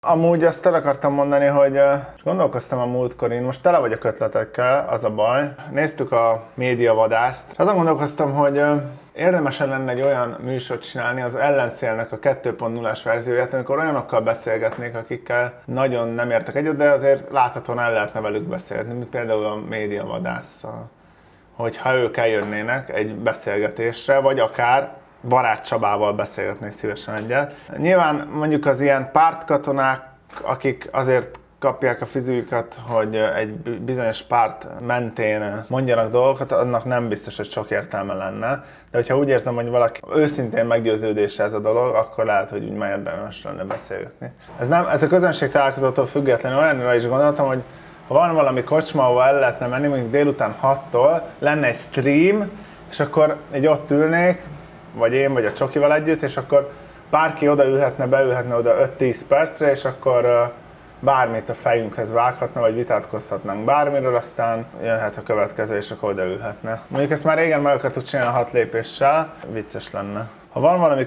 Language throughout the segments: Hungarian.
Amúgy azt el akartam mondani, hogy gondolkoztam a múltkor, én most tele vagyok ötletekkel, az a baj. Néztük a médiavadászt. Azon gondolkoztam, hogy érdemes lenne egy olyan műsort csinálni, az ellenszélnek a 2.0-as verzióját, amikor olyanokkal beszélgetnék, akikkel nagyon nem értek egyet, de azért láthatóan el lehetne velük beszélgetni, mint például a médiavadásszal. Hogyha ők eljönnének egy beszélgetésre, vagy akár Barát Csabával beszélgetnék szívesen egyet. Nyilván mondjuk az ilyen pártkatonák, akik azért kapják a fizüket, hogy egy bizonyos párt mentén mondjanak dolgokat, annak nem biztos, hogy sok értelme lenne. De hogyha úgy érzem, hogy valaki őszintén meggyőződése ez a dolog, akkor lehet, hogy úgy már érdemes lenne beszélgetni. Ez a közönség találkozótól függetlenül olyanra is gondoltam, hogy ha van valami kocsma, ahol el lehetne menni, mondjuk délután 6-tól, lenne egy stream, és akkor így ott ülnék, vagy én, vagy a Csokival együtt, és akkor bárki odaülhetne, beülhetne oda 5-10 percre, és akkor bármit a fejünkhez vághatna, vagy vitatkozhatnánk bármiről, aztán jönhet a következő, és akkor odaülhetne. Mondjuk ezt már régen meg akartuk csinálni 6 lépéssel, vicces lenne. Ha van valami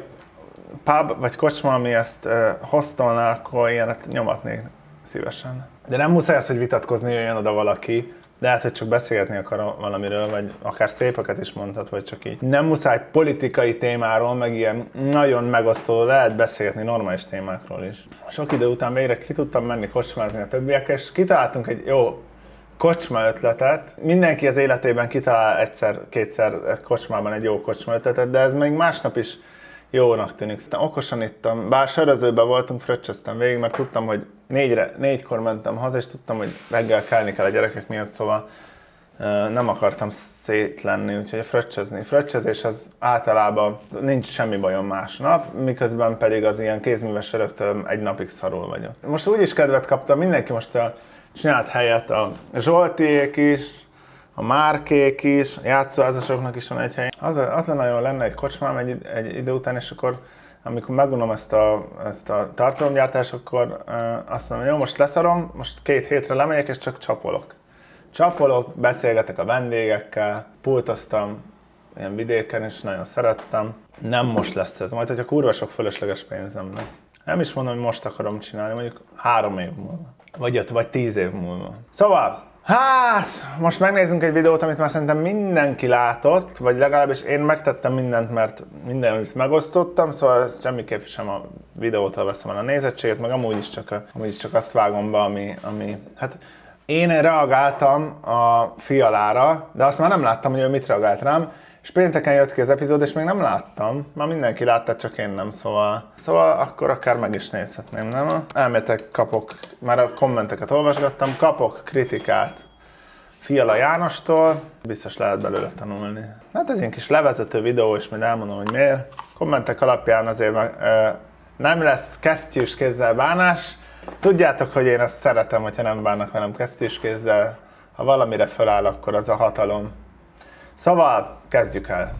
pub vagy kocsma, ami ezt hoztolná, akkor ilyenet nyomatnék szívesen. De nem muszáj az, hogy vitatkozni jöjjön oda valaki, de lehet, hogy csak beszélgetni akar valamiről, vagy akár szépeket is mondhat, vagy csak így. Nem muszáj politikai témáról, meg ilyen nagyon megosztó, lehet beszélgetni normális témákról is. Sok idő után végre ki tudtam menni kocsmázni a többiekkel, és kitaláltunk egy jó kocsma ötletet. Mindenki az életében kitalál egyszer-kétszer kocsmában egy jó kocsma ötletet, de ez még másnap is jónak tűnik. Okosan ittam, bár sörözőben voltunk, fröccsöztem végig, mert tudtam, hogy 4-kor mentem haza, és tudtam, hogy reggel kelni kell a gyerekek miatt, szóval nem akartam szét lenni, úgyhogy a fröccsözés az általában nincs semmi bajom másnap, miközben pedig az ilyen kézműves söröktől egy napig szarul vagyok. Most úgyis kedvet kaptam, mindenki most csinált helyet, a Zsoltiék is, a Márkék is, a játszóházasoknak is van egy hely. Az nagyon lenne egy kocsmám egy idő után, és akkor amikor megunom ezt a tartalomgyártást, akkor azt mondom, jó, most leszarom, most 2 hétre lemegyek, és csak csapolok, beszélgetek a vendégekkel, pultoztam ilyen vidéken, és nagyon szerettem. Nem most lesz ez, majd hogyha kurva sok fölösleges pénzem lesz. Nem is mondom, hogy most akarom csinálni, mondjuk 3 év múlva, vagy 5, vagy 10 év múlva. Szóval, hát, most megnézzünk egy videót, amit már szerintem mindenki látott, vagy legalábbis én megtettem mindent, mert mindenütt megosztottam, szóval semmiképp sem a videótól veszem el a nézettséget, meg amúgy is csak azt vágom be, ami hát én reagáltam a Fialára, de azt már nem láttam, hogy ő mit reagált rám, és pénteken jött ki az epizód, és még nem láttam. Már mindenki látta, csak én nem, szóval akkor akár meg is nézhetném, nem? Elméletek kapok, már a kommenteket olvasgattam, kapok kritikát Fiala Jánostól, biztos lehet belőle tanulni. Hát ez ilyen kis levezető videó, és majd elmondom, hogy miért. Kommentek alapján azért nem lesz kesztyűs kézzel bánás. Tudjátok, hogy én azt szeretem, hogyha nem bánnak velem kesztyűs kézzel. Ha valamire feláll, akkor az a hatalom. Szóval, kezdjük el!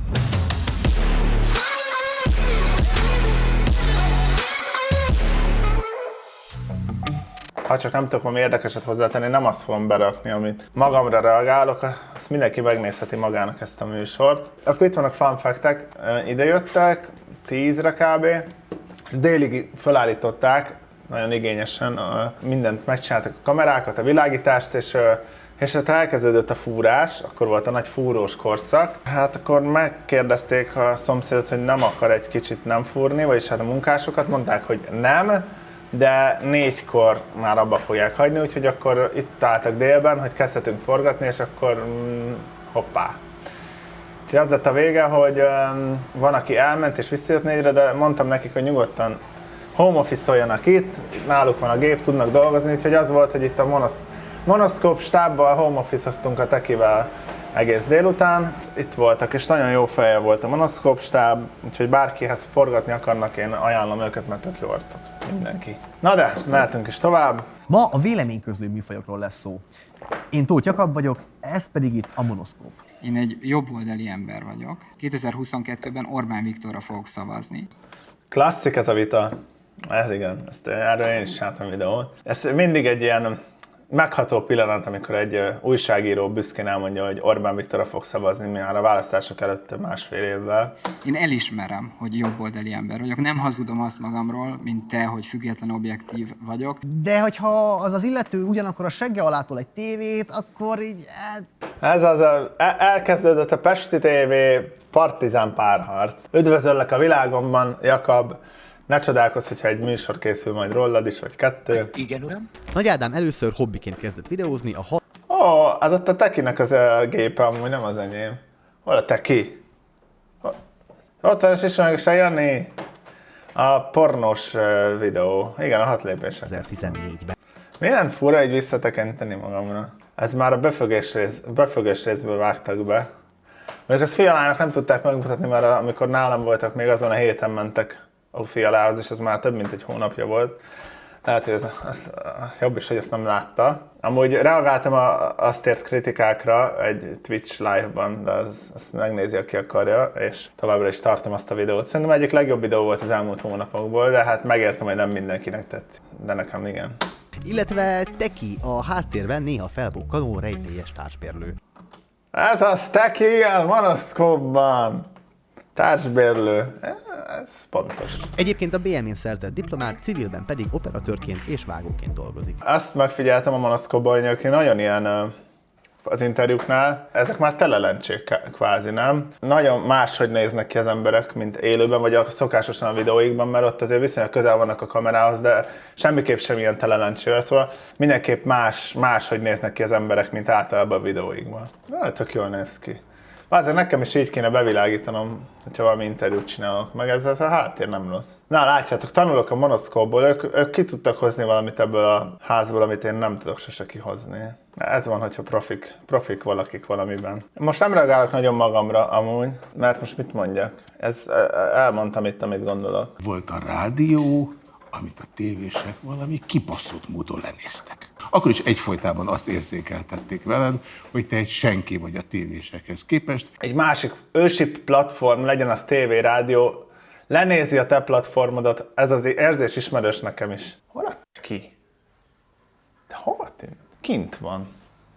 Ha csak nem tudok valami érdekeset hozzátenni, nem azt fogom berakni, amit magamra reagálok, azt mindenki megnézheti magának ezt a műsort. Akkor itt vannak fun fact-ek, ide-jöttek, 10-re kb. Délig felállították, nagyon igényesen, mindent megcsináltak, a kamerákat, a világítást, és ott elkezdődött a fúrás, akkor volt a nagy fúrós korszak. Hát akkor megkérdezték a szomszédot, hogy nem akar egy kicsit nem fúrni, vagyis hát a munkásokat mondták, hogy nem, de 4-kor már abba fogják hagyni, úgyhogy akkor itt álltak délben, hogy kezdhetünk forgatni, és akkor hoppá. Úgyhogy az lett a vége, hogy van, aki elment és visszajött 4-re, de mondtam nekik, hogy nyugodtan home office-oljanak itt, náluk van a gép, tudnak dolgozni, úgyhogy az volt, hogy itt a Monoszkóp stábbal home office-oztunk a Tekivel egész délután. Itt voltak, és nagyon jó feje volt a Monoszkóp stáb, úgyhogy bárkihez forgatni akarnak, én ajánlom őket, mert tök jó arcok. Mindenki. Na de, mehetünk is tovább. Ma a véleményközlő műfajokról lesz szó. Én Tóth Jakab vagyok, ez pedig itt a Monoszkóp. Én egy jobboldali ember vagyok. 2022-ben Orbán Viktorra fogok szavazni. Klasszik ez a vita. Ez igen, erről én is csináltam videót. Ez mindig egy ilyen megható pillanat, amikor egy újságíró büszkén elmondja, hogy Orbán Viktorra fog szavazni már a választások előtt másfél évvel. Én elismerem, hogy jobboldali ember vagyok. Nem hazudom azt magamról, mint te, hogy független, objektív vagyok. De hogyha az illető ugyanakkor a segge alától egy tévét, akkor így... Ez az elkezdődött a Pesti TV partizán párharc. Üdvözöllek a világomban, Jakab. Ne csodálkozz, hogyha egy műsor készül majd rólad is, vagy 2. Igen, uram. Nagy Ádám először hobbiként kezdett videózni, Az ott a Tekinek az gépe, amúgy nem az enyém. Hol a Teki? Ott is ismerek se Jani. A pornós videó. Igen, a 6 lépések. 2014-ben. Milyen fura így visszatekinteni magamra. Ez már a befögés részből vágtak be. Mondjuk ezt Fialának nem tudták megmutatni, mert amikor nálam voltak, még azon a héten mentek a Fialához, és ez már több mint egy hónapja volt. Lehet, hogy ez jobb is, hogy ezt nem látta. Amúgy reagáltam azt ért kritikákra egy Twitch live-ban, de azt megnézi, aki akarja, és továbbra is tartom azt a videót. Szerintem egyik legjobb videó volt az elmúlt hónapokból, de hát megértem, hogy nem mindenkinek tetszik. De nekem igen. Illetve Teki, a háttérben néha felbukkanó rejtélyes társbérlő. Ez az Teki, igen, Monoszkópban. Társbérlő. Ez pontos. Egyébként a BM-én szerzett diplomát, civilben pedig operatőrként és vágóként dolgozik. Azt megfigyeltem a Monoszkópban, hogy nagyon ilyen az interjúknál, ezek már telelencsék kvázi, nem? Nagyon máshogy néznek ki az emberek, mint élőben, vagy szokásosan a videóikban, mert ott azért viszonylag közel vannak a kamerához, de semmiképp sem ilyen telelencsével, szóval mindenképp máshogy néznek ki az emberek, mint általában a videóikban. Tök jól néz ki. Azért nekem is így kéne bevilágítanom, hogyha valami interjút csinálok, meg ez a háttér nem rossz. Na látjátok, tanulok a Monoszkópból, ők ki tudtak hozni valamit ebből a házból, amit én nem tudok sose kihozni. Ez van, hogyha profik valakik valamiben. Most nem reagálok nagyon magamra amúgy, mert most mit mondjak? Elmondtam itt, amit gondolok. Volt a rádió, amit a tévések valami kibaszott módon lenéztek. Akkor is egyfolytában azt érzékeltették veled, hogy te egy senki vagy a tévésekhez képest. Egy másik ősi platform, legyen az tévé, rádió, lenézi a te platformodat, ez az érzés ismerős nekem is. Hol a Teki? De hova tűnt? Kint van.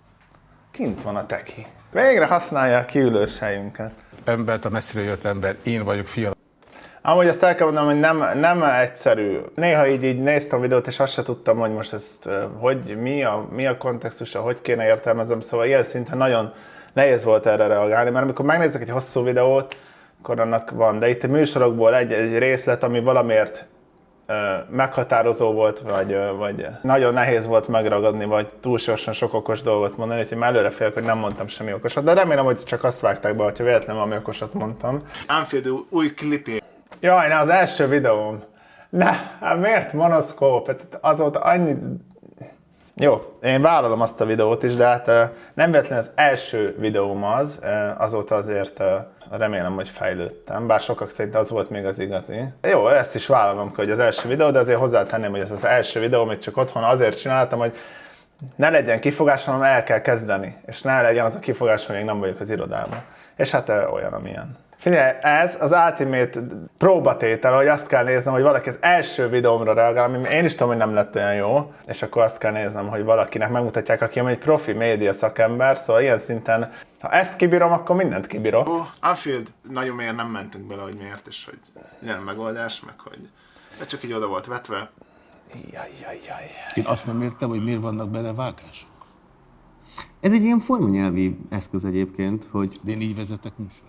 Kint van a Teki. Végre használja a kiülős helyünket. Embert, a messzire jött ember, én vagyok Fiala. Amúgy azt el kell mondanom, hogy nem egyszerű. Néha így néztem a videót, és azt se tudtam, hogy most ezt, hogy mi a kontextusa, hogy kéne értelmezem, szóval ilyen szinten nagyon nehéz volt erre reagálni, mert amikor megnézek egy hosszú videót, akkor annak van, de itt a műsorokból egy részlet, ami valamiért meghatározó volt, vagy nagyon nehéz volt megragadni, vagy túlságosan sok okos dolgot mondani, úgyhogy már előre félek, hogy nem mondtam semmi okosat, de remélem, hogy csak azt vágták be, hogyha véletlenül valami okosat mondtam. Anfield új klipé. Jaj, az első videóm. Hát miért Monoszkóp? Azóta annyi... Jó, én vállalom azt a videót is, de hát nem véletlenül az első videóm azóta azért remélem, hogy fejlődtem, bár sokak szerint az volt még az igazi. Jó, ezt is vállalom, hogy az első videó, de azért hozzátenném, hogy ez az első videó, amit csak otthon azért csináltam, hogy ne legyen kifogás, hanem el kell kezdeni, és ne legyen az a kifogás, hogy még nem vagyok az irodában. És hát olyan, amilyen. Figyelj, ez az ultimate próbatétel, hogy azt kell néznem, hogy valaki az első videómra reagál, ami én is tudom, hogy nem lett olyan jó, és akkor azt kell néznem, hogy valakinek megmutatják, aki egy profi média szakember, szóval ilyen szinten, ha ezt kibírom, akkor mindent kibírok. Anfield, nagyon mélyen nem mentünk bele, hogy miért, és hogy milyen megoldás, meg hogy de csak így oda volt vetve. Jaj. Én azt nem értem, hogy miért vannak bele vágások. Ez egy ilyen formanyelvi eszköz egyébként, hogy... De én így vezetek műsor.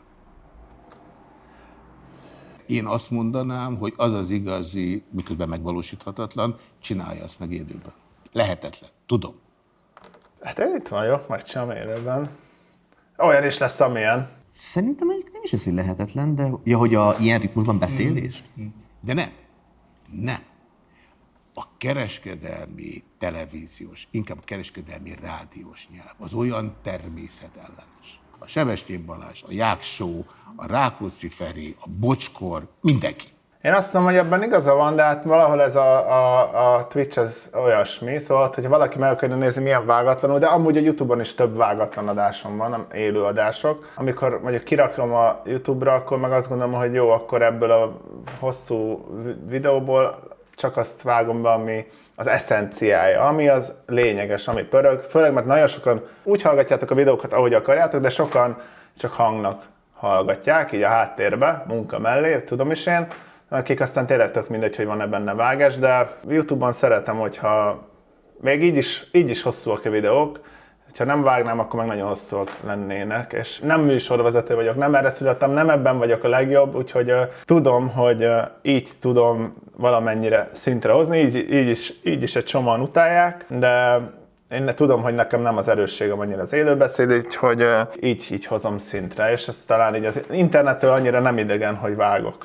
Én azt mondanám, hogy az az igazi, miközben megvalósíthatatlan, csinálja azt meg élőben. Lehetetlen, tudom. Hát ez itt van, jó, megcsinálom élőben. Olyan is lesz, amilyen. Szerintem ez nem is ez, hogy lehetetlen, de... Ja, hogy ilyen ritmusban beszélést? De nem. A kereskedelmi televíziós, inkább a kereskedelmi rádiós nyelv, az olyan természetellenes. A Sebestyén Balázs, a Jáksó, a Rákóczi Feri, a Bocskor, mindenki. Én azt mondom, hogy ebben igaza van, de hát valahol ez a Twitch ez olyasmi, szóval, hogyha valaki meg akarja nézni, milyen vágatlanul, de amúgy a YouTube-on is több vágatlan adásom van, nem élő adások. Amikor mondjuk kirakom a YouTube-ra, akkor meg azt gondolom, hogy jó, akkor ebből a hosszú videóból csak azt vágom be, ami az eszenciája, ami az lényeges, ami pörög, főleg mert nagyon sokan úgy hallgatjátok a videókat, ahogy akarjátok, de sokan csak hangnak hallgatják, így a háttérbe, munka mellé, tudom is én, akik aztán tényleg tök mindegy, hogy van-e benne vágás, de YouTube-on szeretem, hogyha még így is hosszúak a videók, ha nem vágnám, akkor meg nagyon hosszúak lennének, és nem műsorvezető vagyok, nem erre születtem, nem ebben vagyok a legjobb, úgyhogy tudom, hogy így tudom valamennyire szintre hozni, így is egy csomóan utálják, de én tudom, hogy nekem nem az erősségem annyira az élőbeszéd, úgyhogy így hozom szintre, és ez talán így az internettől annyira nem idegen, hogy vágok.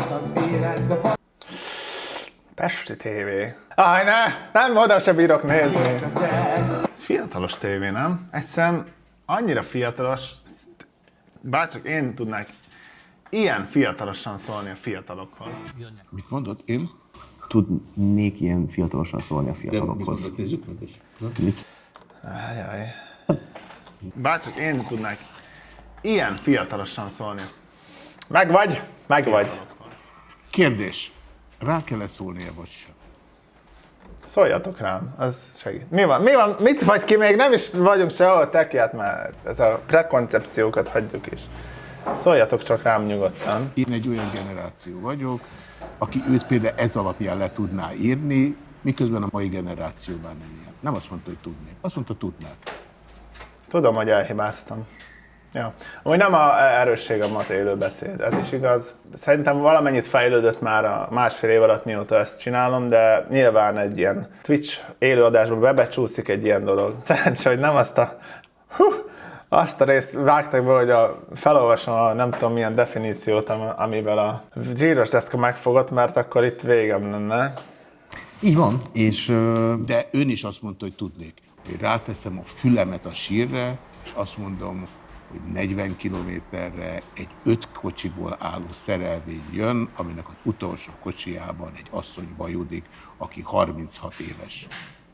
Pesti TV. Aj, nem, oda se bírok nézni. Ez fiatalos tévé, nem? Egyszerűen annyira fiatalos, bárcsak én tudnák ilyen fiatalosan szólni a fiatalokhoz. Mit mondod? Én? Tudnék ilyen fiatalosan szólni a De mit fiatalokhoz. mondod? Nézzük meg is. Ajaj. Bárcsak én tudnák ilyen fiatalosan szólni. Meg vagy. Kérdés. Rá kell-e szólnia, vagy sem? Szóljatok rám, az segít. Mi van? Mit vagy ki? Még nem is vagyunk sehol, tekiát már. Ez a prekoncepciókat hagyjuk is. Szóljatok csak rám nyugodtan. Én egy olyan generáció vagyok, aki őt például ez alapján le tudná írni, miközben a mai generációban nem ilyen. Nem azt mondta, hogy tudnék. Azt mondta, tudnák. Tudom, hogy elhibáztam. Ja. Amúgy nem a erősségem az élőbeszéd, ez is igaz. Szerintem valamennyit fejlődött már a másfél év alatt, mióta ezt csinálom, de nyilván egy ilyen Twitch élőadásban bebecsúszik egy ilyen dolog. Szerencsé, hogy nem azt a részt vágtak be, hogy felolvasom a nem tudom milyen definíciót, amivel a zsíros deszka megfogott, mert akkor itt végem lenne. Így van, és De ön is azt mondta, hogy tudnék. Én ráteszem a fülemet a sírre, és azt mondom, hogy 40 kilométerre egy 5 kocsiból álló szerelvény jön, aminek az utolsó kocsijában egy asszony vajodik, aki 36 éves.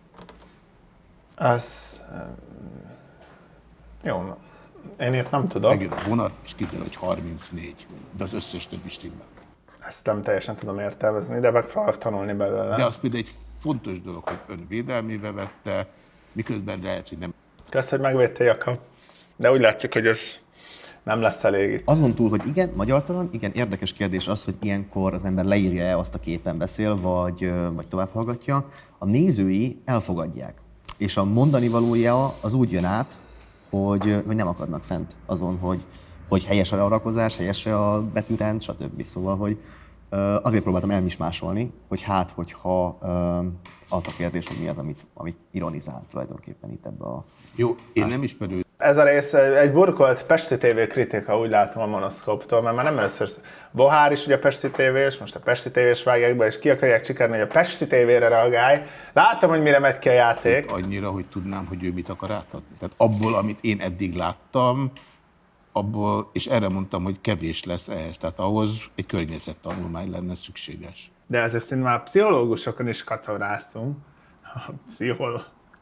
Ez... Jó, én ilyet nem tudom. Megjön a vonat, és kiderül, hogy 34. De az összes többi stimmel. Ezt nem teljesen tudom értelmezni, de megpróbálok tanulni belőle. De az például egy fontos dolog, hogy ön védelmébe vette, miközben lehet, hogy nem. Kösz, hogy megvédtél, Jakab. De úgy látjuk, hogy ez nem lesz elég itt. azon túl, hogy igen, magyartalan, igen, érdekes kérdés az, hogy ilyenkor az ember leírja-e azt a képen beszél, vagy tovább hallgatja. A nézői elfogadják. És a mondani valója az úgy jön át, hogy nem akadnak fent azon, hogy helyes a learakozás, helyes a betűrend, stb. Szóval, hogy azért próbáltam elmismásolni, hogy hogyha az a kérdés, hogy mi az, amit ironizál tulajdonképpen itt ebbe a... Jó, én nem ismerő. Ez a rész egy burkolt Pesti TV kritika, úgy látom a Monoszkóptól, mert már nem először Bohár is ugye Pesti TV-s, most a Pesti TV-s vágják be, és ki akarják csikarni, hogy a Pesti TV-re reagálj. Láttam, hogy mire megy ki a játék. Annyira, hogy tudnám, hogy ő mit akar átadni. Tehát abból, amit én eddig láttam, abból, és erre mondtam, hogy kevés lesz ehhez. Tehát ahhoz egy környezettanulmány lenne szükséges. De ezek szerint már pszichológusokon is kacarászunk. Pszichológus.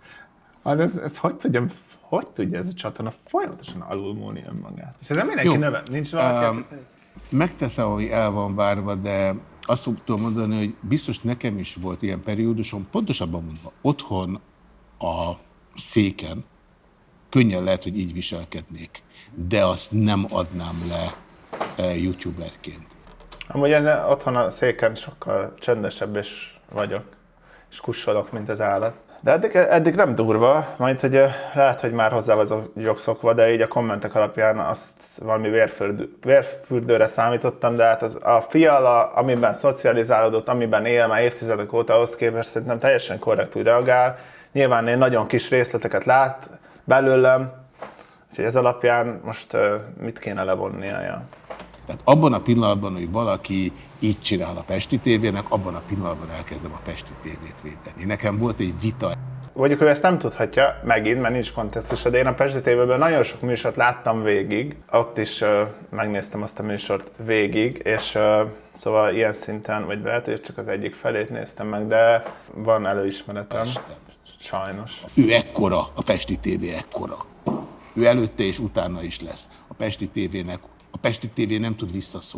Ez hogy tudja ez a csatorna folyamatosan alulmúlni önmagát? És ez nem mindenki növe. Nincs valaki, Megteszem, hogy el van várva, de azt tudom mondani, hogy biztos nekem is volt ilyen periódusom, pontosabban mondva, otthon a széken könnyen lehet, hogy így viselkednék, de azt nem adnám le youtuberként. Amúgy otthon a széken sokkal csendesebb is vagyok, és kussolok, mint az állat. De eddig nem durva, majd hogy lehet, hogy már hozzá vagyok szokva, de így a kommentek alapján azt valami vérfürdőre számítottam, de hát a fiala, amiben szocializálódott, amiben él már évtizedek óta, ahhoz képest szerintem teljesen korrektül reagál. Nyilván én nagyon kis részleteket lát belőlem, úgyhogy ez alapján most mit kéne levonnia? Ja. Tehát abban a pillanatban, hogy valaki így csinál a Pesti TV-nek, abban a pillanatban elkezdem a Pesti TV-t védeni. Nekem volt egy vita. Mondjuk ő ezt nem tudhatja megint, mert nincs kontextusa, de én a Pesti TV-ből nagyon sok műsort láttam végig, ott is megnéztem azt a műsort végig, és szóval ilyen szinten, vagy lehet, hogy csak az egyik felét néztem meg, de van előismeretem. Sajnos. Ő ekkora, a Pesti TV ekkora. Ő előtte és utána is lesz. A Pesti TV-nek, a Pesti TV nem tud visszaszólni.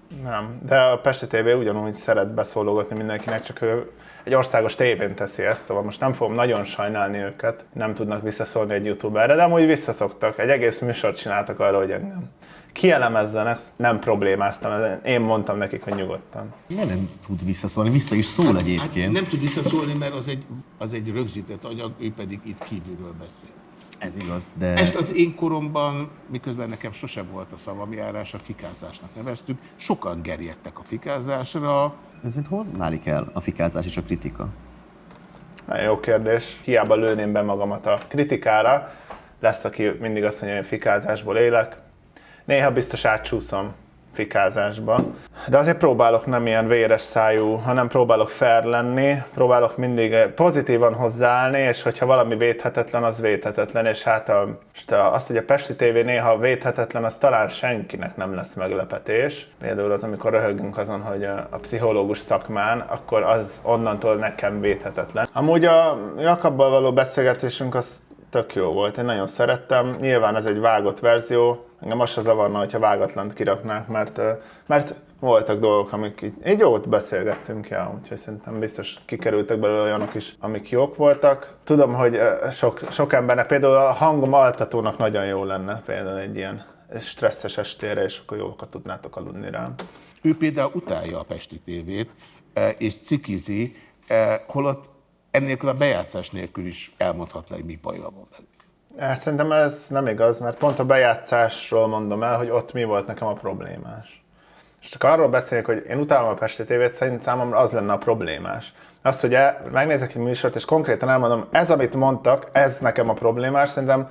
Nem, de a Pesti TV ugyanúgy szeret beszólogatni mindenkinek, csak ő egy országos tévén teszi ezt, szóval most nem fogom nagyon sajnálni őket, nem tudnak visszaszólni egy youtuberre, de amúgy visszaszoktak, egy egész műsort csináltak arra, hogy engem kielemezzenek, nem problémáztam, én mondtam nekik, hogy nyugodtan. Miért nem tud visszaszólni? Vissza is szól egyébként. Hát nem tud visszaszólni, mert az egy rögzített anyag, ő pedig itt kívülről beszél. Ez igaz, de... Ezt az én koromban, miközben nekem sosem volt a szavamjárás, a fikázásnak neveztük, sokan gerjedtek a fikázásra. Ezért hol válik el a fikázás és a kritika? Nagyon jó kérdés. Hiába lőném be magamat a kritikára, lesz, aki mindig azt mondja, hogy fikázásból élek. Néha biztos átcsúszom fikázásba. De azért próbálok nem ilyen véres szájú, hanem próbálok fair lenni, próbálok mindig pozitívan hozzáállni, és hogyha valami védhetetlen, az védhetetlen, és hát az, hogy a Pesti TV néha védhetetlen, az talán senkinek nem lesz meglepetés. Például az, amikor röhögünk azon, hogy a pszichológus szakmán, akkor az onnantól nekem védhetetlen. Amúgy a Jakabbal való beszélgetésünk az tök jó volt, én nagyon szerettem. Nyilván ez egy vágott verzió, engem az se zavarna, hogyha vágatlant kiraknák, mert voltak dolgok, amik így jót beszélgettünk, úgyhogy szerintem biztos kikerültek belőle olyanok is, amik jók voltak. Tudom, hogy sok embernek, például a hangom altatónak nagyon jó lenne, például egy ilyen stresszes estére, és akkor jókat tudnátok aludni rám. Ő például utálja a Pesti TV-t, és cikizi, holott ennélkül a bejátszás nélkül is elmondhatná, hogy mi baja van velük. Hát szerintem ez nem igaz, mert pont a bejátszásról mondom el, hogy ott mi volt nekem a problémás. És csak arról beszélek, hogy én utálom a Pesti TV-t, szerintem számomra az lenne a problémás. Az, hogy megnézek egy műsort, és konkrétan elmondom, ez, amit mondtak, ez nekem a problémás, szerintem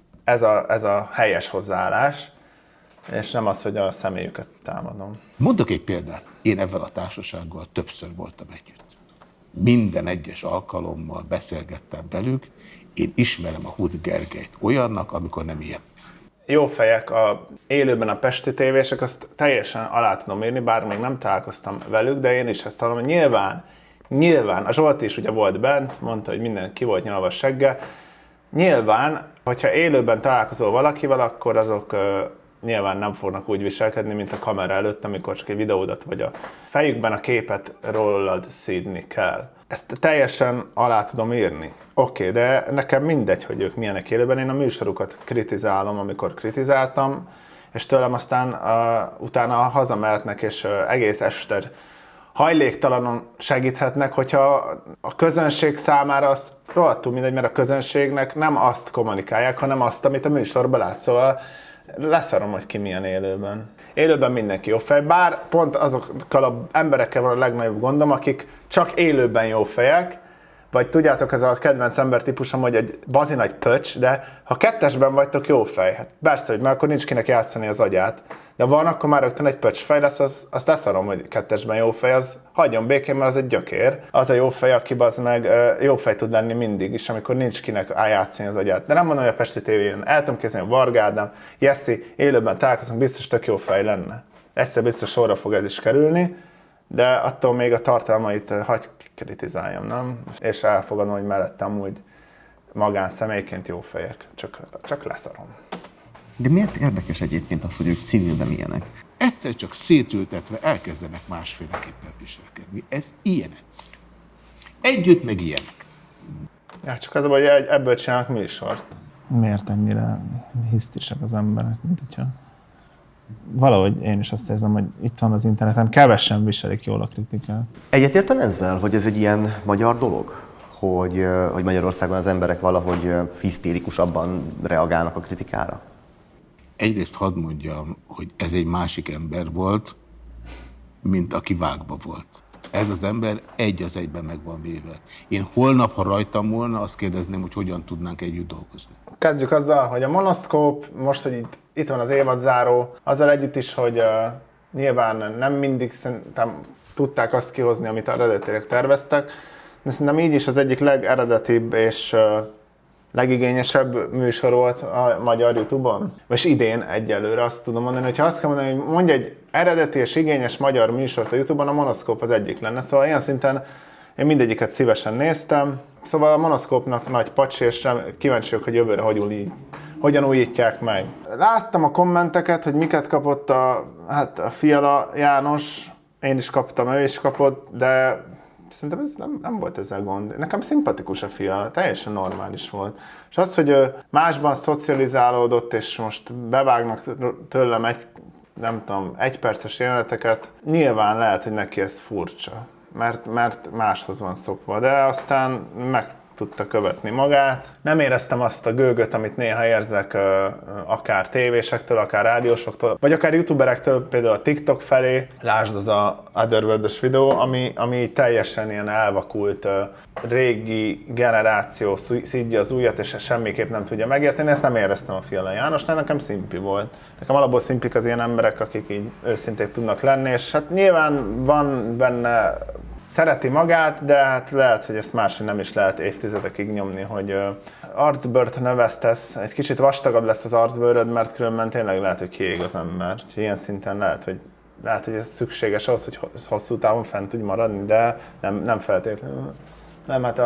ez a helyes hozzáállás, és nem az, hogy a személyüket támadom. Mondok egy példát. Én ezzel a társasággal többször voltam együtt. Minden egyes alkalommal beszélgettem velük, én ismerem a Huth Gergelyt olyannak, amikor nem ilyen. Jó fejek, élőben a Pesti tévések, azt teljesen alá tudom írni, bár még nem találkoztam velük, de én is ezt hallom, hogy nyilván, a Zsolti is ugye volt bent, mondta, hogy minden ki volt nyalva segge. Nyilván, hogyha élőben találkozol valakivel, akkor azok nyilván nem fognak úgy viselkedni, mint a kamera előtt, amikor csak egy videódat vagy a fejükben a képet rólad szídni kell. Ezt teljesen alá tudom írni. Oké, de nekem mindegy, hogy ők milyenek élőben. Én a műsorukat kritizálom, amikor kritizáltam, és tőlem aztán utána hazamehetnek, és egész este hajléktalanon segíthetnek, hogyha a közönség számára az rohadtul mindegy, mert a közönségnek nem azt kommunikálják, hanem azt, amit a műsorban lát. Szóval leszarom, hogy ki milyen élőben. Élőben mindenki jó fej, bár pont azokkal az emberekkel van a legnagyobb gondom, akik csak élőben jó fejek, vagy tudjátok, ez a kedvenc ember típusom, hogy egy bazi nagy pöcs, de ha kettesben vagytok, jó fej. Hát persze, hogy már akkor nincs kinek játszani az agyát. De van, akkor már rögtön egy pöcsfej lesz, azt leszarom, hogy kettesben jó fej, az hagyjon békén, mert az egy gyökér. Az a jó fej, aki az meg jó fej tud lenni mindig is, amikor nincs kinek játszani az agyát. De nem mondom, hogy a Pesti TV-n el tudom képzelni, Varga Ádám, Jeszi, élőben találkozunk, biztos tök jó fej lenne. Egyszer biztos sorra fog ez is kerülni, de attól még a tartalmait hagy kritizáljam, nem? És elfogadom, hogy mellettem úgy magánszemélyként jó fejek, csak leszarom. De miért érdekes egyébként az, hogy ők civilben milyenek? Egyszer csak szétültetve elkezdenek másféleképpen viselkedni. Ez ilyen egyszer. Együtt meg ilyenek. Ja, csak az a baj, hogy ebből csinálnak műsort. Miért ennyire hisztisek az emberek, mint hogyha... Valahogy én is azt érzem, hogy itt van az interneten, kevesen viselik jól a kritikát. Egyetérten ezzel, hogy ez egy ilyen magyar dolog? Hogy Magyarországon az emberek valahogy hisztérikusabban reagálnak a kritikára? Egyrészt hadd mondjam, hogy ez egy másik ember volt, mint aki vágva volt. Ez az ember egy az egyben meg van véve. Én holnap, ha rajtam volna, azt kérdezném, hogy hogyan tudnánk együtt dolgozni. Kezdjük azzal, hogy a Monoszkóp, most, hogy itt van az évadzáró, azzal együtt is, hogy nyilván nem mindig szerintem tudták azt kihozni, amit eredetileg terveztek, de szerintem így is az egyik legeredetibb és legigényesebb műsor volt a magyar YouTube-on. És idén egyelőre azt tudom mondani, hogy ha azt kell mondani, hogy mondj egy eredeti és igényes magyar műsort a YouTube-on, a Monoszkóp az egyik lenne. Szóval ilyen szinten én mindegyiket szívesen néztem. Szóval a Monoszkópnak nagy pacsi, és kíváncsi vagyok, hogy jövőre hogy hogyan újítják meg. Láttam a kommenteket, hogy miket kapott a Fiala János, én is kaptam, ő is kapott, de szerintem ez nem volt ezzel gond. Nekem szimpatikus a Fiala, teljesen normális volt. És az, hogy másban szocializálódott, és most bevágnak tőlem egy perces jeleneteket, nyilván lehet, hogy neki ez furcsa, mert máshoz van szokva, de aztán meg tudta követni magát. Nem éreztem azt a gőgöt, amit néha érzek akár tévésektől, akár rádiósoktól, vagy akár youtuberektől, például a TikTok felé. Lásd az a Otherworld-ös videó, ami teljesen ilyen elvakult régi generáció szidja az újat, és semmiképp nem tudja megérteni. Ezt nem éreztem a Fiala Jánosnál, nekem szimpi volt. Nekem alapból szimpik az ilyen emberek, akik így őszinték tudnak lenni, és hát nyilván van benne, szereti magát, de hát lehet, hogy ezt máshogy nem is lehet évtizedekig nyomni, hogy arcbőrt növesztesz, egy kicsit vastagabb lesz az arcbőröd, mert különben tényleg lehet, hogy kiég az ember. Úgyhogy ilyen szinten lehet, hogy ez szükséges ahhoz, hogy hosszú távon fent tudj maradni, de nem feltétlenül. Nem, hát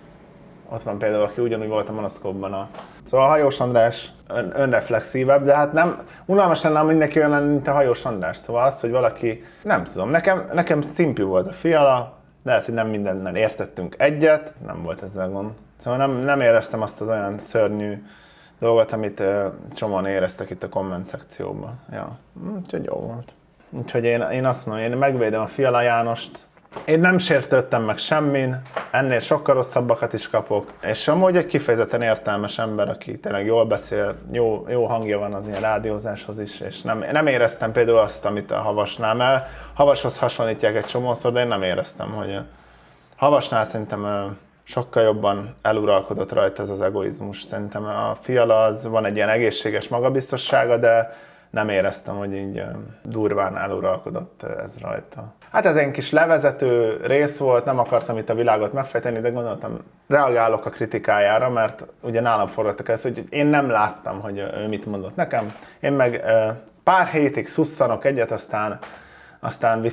ott van például, aki ugyanúgy volt a Monoszkópban. Szóval a Hajós András önreflexívebb, de hát nem unalmas lenne, ha mindenki olyan lenne, mint a Hajós András. Szóval az, hogy valaki, nem tudom, nekem szimpi volt a Fiala, lehet, hogy nem mindennel értettünk egyet, nem volt ezzel gond. Szóval nem éreztem azt az olyan szörnyű dolgot, amit csomóan éreztek itt a komment szekcióban. Ja, úgyhogy jó volt. Úgyhogy én azt mondom, én megvédem a Fiala Jánost. Én nem sértődtem meg semmin, ennél sokkal rosszabbakat is kapok. És amúgy egy kifejezetten értelmes ember, aki tényleg jól beszél, jó hangja van az ilyen rádiózáshoz is, és nem éreztem például azt, amit a Havasnál, mert Havashoz hasonlítják egy csomószor, de én nem éreztem, hogy Havasnál szerintem sokkal jobban eluralkodott rajta ez az egoizmus. Szerintem a Fiala az van egy ilyen egészséges magabiztossága, de nem éreztem, hogy így durván eluralkodott ez rajta. Hát ez egy kis levezető rész volt, nem akartam itt a világot megfejteni, de gondoltam, reagálok a kritikájára, mert ugye nálam forgattak ezt, hogy én nem láttam, hogy ő mit mondott nekem. Én meg pár hétig szusszanok egyet, aztán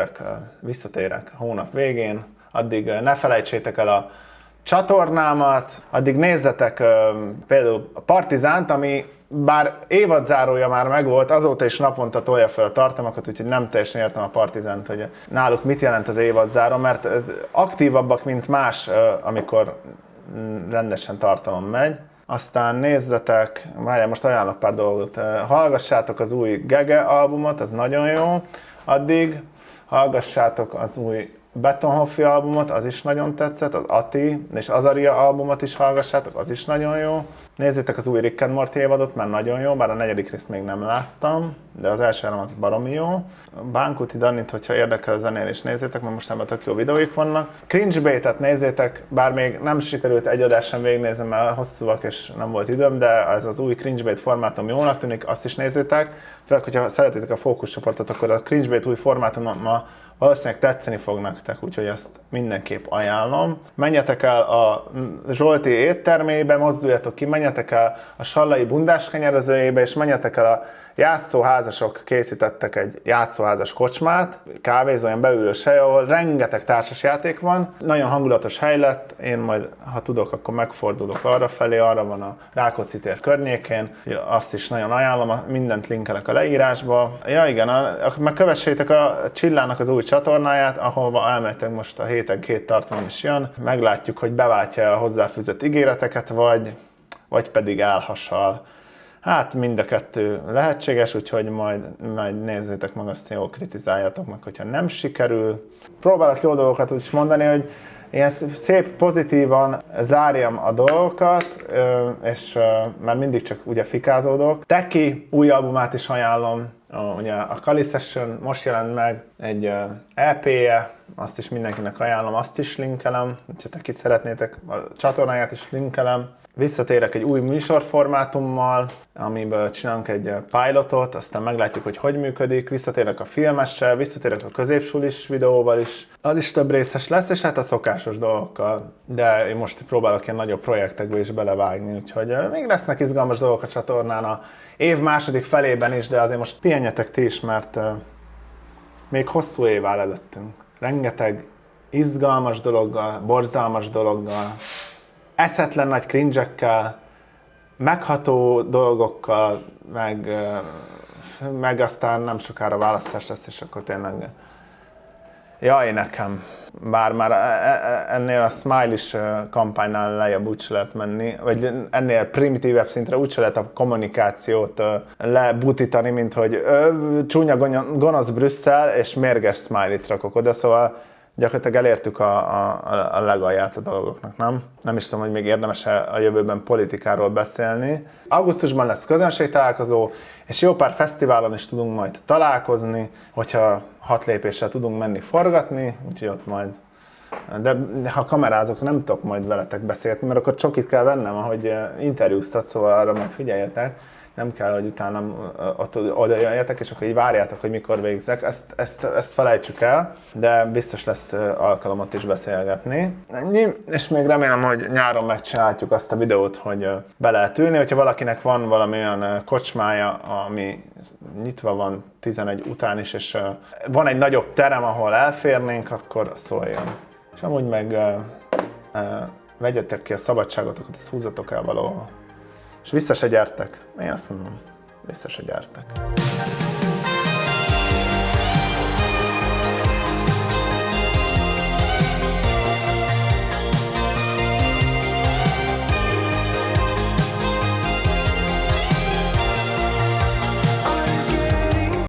visszatérek hónap végén. Addig ne felejtsétek el a csatornámat, addig nézzetek például a Partizánt, ami bár évadzárója már megvolt, azóta is naponta tolja fel a tartalmakat, úgyhogy nem teljesen értem a Partizánt, hogy náluk mit jelent az évadzáró, mert aktívabbak, mint más, amikor rendesen tartalom megy. Aztán nézzetek, várjál, most ajánlok pár dolgot, hallgassátok az új Gege albumot, az nagyon jó, addig hallgassátok az új Betonhoffi albumot, az is nagyon tetszett, az Ati és Azaria albumot is hallgassátok, az is nagyon jó. Nézzétek az új Rick and Morty évadot, mert nagyon jó, bár a 4. részt még nem láttam, de az első három az baromi jó. Bánkuti Dannit, hogyha érdekel a zenél is nézzétek, mert most ebben tök jó videóik vannak. Cringe Bait-et nézzétek, bár még nem sikerült egy adás sem végignézni, mert hosszúak és nem volt időm, de ez az új Cringe Bait formátum jónak tűnik, azt is nézzétek. Főleg, hogyha szeretitek a fókuszcsoportot, akkor a Cringe Bait új formátummal valószínűleg tetszeni fog nektek, úgyhogy azt mindenképp ajánlom. Menjetek el a Zsolti éttermébe, mozduljatok ki, menjetek el a Sallai bundás kenyerezőjébe, és menjetek el a játszóházasok készítettek egy játszóházas kocsmát, kávézóan beülős hely, ahol rengeteg társasjáték van. Nagyon hangulatos hely lett, én majd, ha tudok, akkor megfordulok arra felé, arra van a Rákóczi tér környékén, azt is nagyon ajánlom, mindent linkelek a leírásba. Ja igen, meg kövessétek a Csillának az új csatornáját, ahova elmehetek most a héten 2 tartalom is jön. Meglátjuk, hogy beváltja a hozzáfűzött ígéreteket, vagy pedig elhasal. Hát mind a kettő lehetséges, úgyhogy majd nézzétek meg, azt jól kritizáljátok meg, hogyha nem sikerül. Próbálok jó dolgokat is mondani, hogy ilyen szép, pozitívan zárjam a dolgokat, és mert mindig csak ugye fikázódok. Teki új albumát is ajánlom, ugye a Kali Session most jelent meg egy EP-je, azt is mindenkinek ajánlom, azt is linkelem, ha Tekit szeretnétek, a csatornáját is linkelem. Visszatérek egy új műsorformátummal, amiből csinálunk egy pilotot, aztán meglátjuk, hogy működik. Visszatérek a filmessel, visszatérek a középsulis videóval is. Az is több részes lesz, és hát a szokásos dolgokkal. De én most próbálok ilyen nagyobb projektekbe is belevágni, úgyhogy még lesznek izgalmas dolgok a csatornán a év második felében is, de azért most pihenjetek ti is, mert még hosszú év áll előttünk. Rengeteg izgalmas dologgal, borzalmas dologgal, eszetlen nagy cringe-ekkel, megható dolgokkal, meg aztán nem sokára választás lesz, és akkor tényleg jaj nekem. Bár már ennél a Smile-is kampánynál lejjebb úgy se lehet menni, vagy ennél primitívebb szintre úgy se lehet a kommunikációt lebutítani, mint hogy csúnya gonosz Brüsszel, és mérges Smile-it rakok oda, szóval gyakorlatilag elértük a legalját a dolgoknak, nem? Nem is tudom, hogy még érdemes a jövőben politikáról beszélni. Augusztusban lesz közönségtalálkozó, és jó pár fesztiválon is tudunk majd találkozni, hogyha 6 lépéssel tudunk menni forgatni, úgyhogy ott majd. De ha kamerázok, nem tudok majd veletek beszélni, mert akkor csokit kell vennem, ahogy interjúztat, szóval arra majd figyeljetek. Nem kell, hogy utána oda jöjjetek, és akkor így várjátok, hogy mikor végzek. Ezt felejtsük el, de biztos lesz alkalomot is beszélgetni. Ennyi, és még remélem, hogy nyáron megcsináljuk azt a videót, hogy be lehet ülni. Hogyha valakinek van valami olyan kocsmája, ami nyitva van 11 után is, és van egy nagyobb terem, ahol elférnénk, akkor szóljon. És amúgy meg vegyetek ki a szabadságotokat, ezt húzzatok el valahol. És vissza se gyertek. Én azt mondom, vissza se gyertek.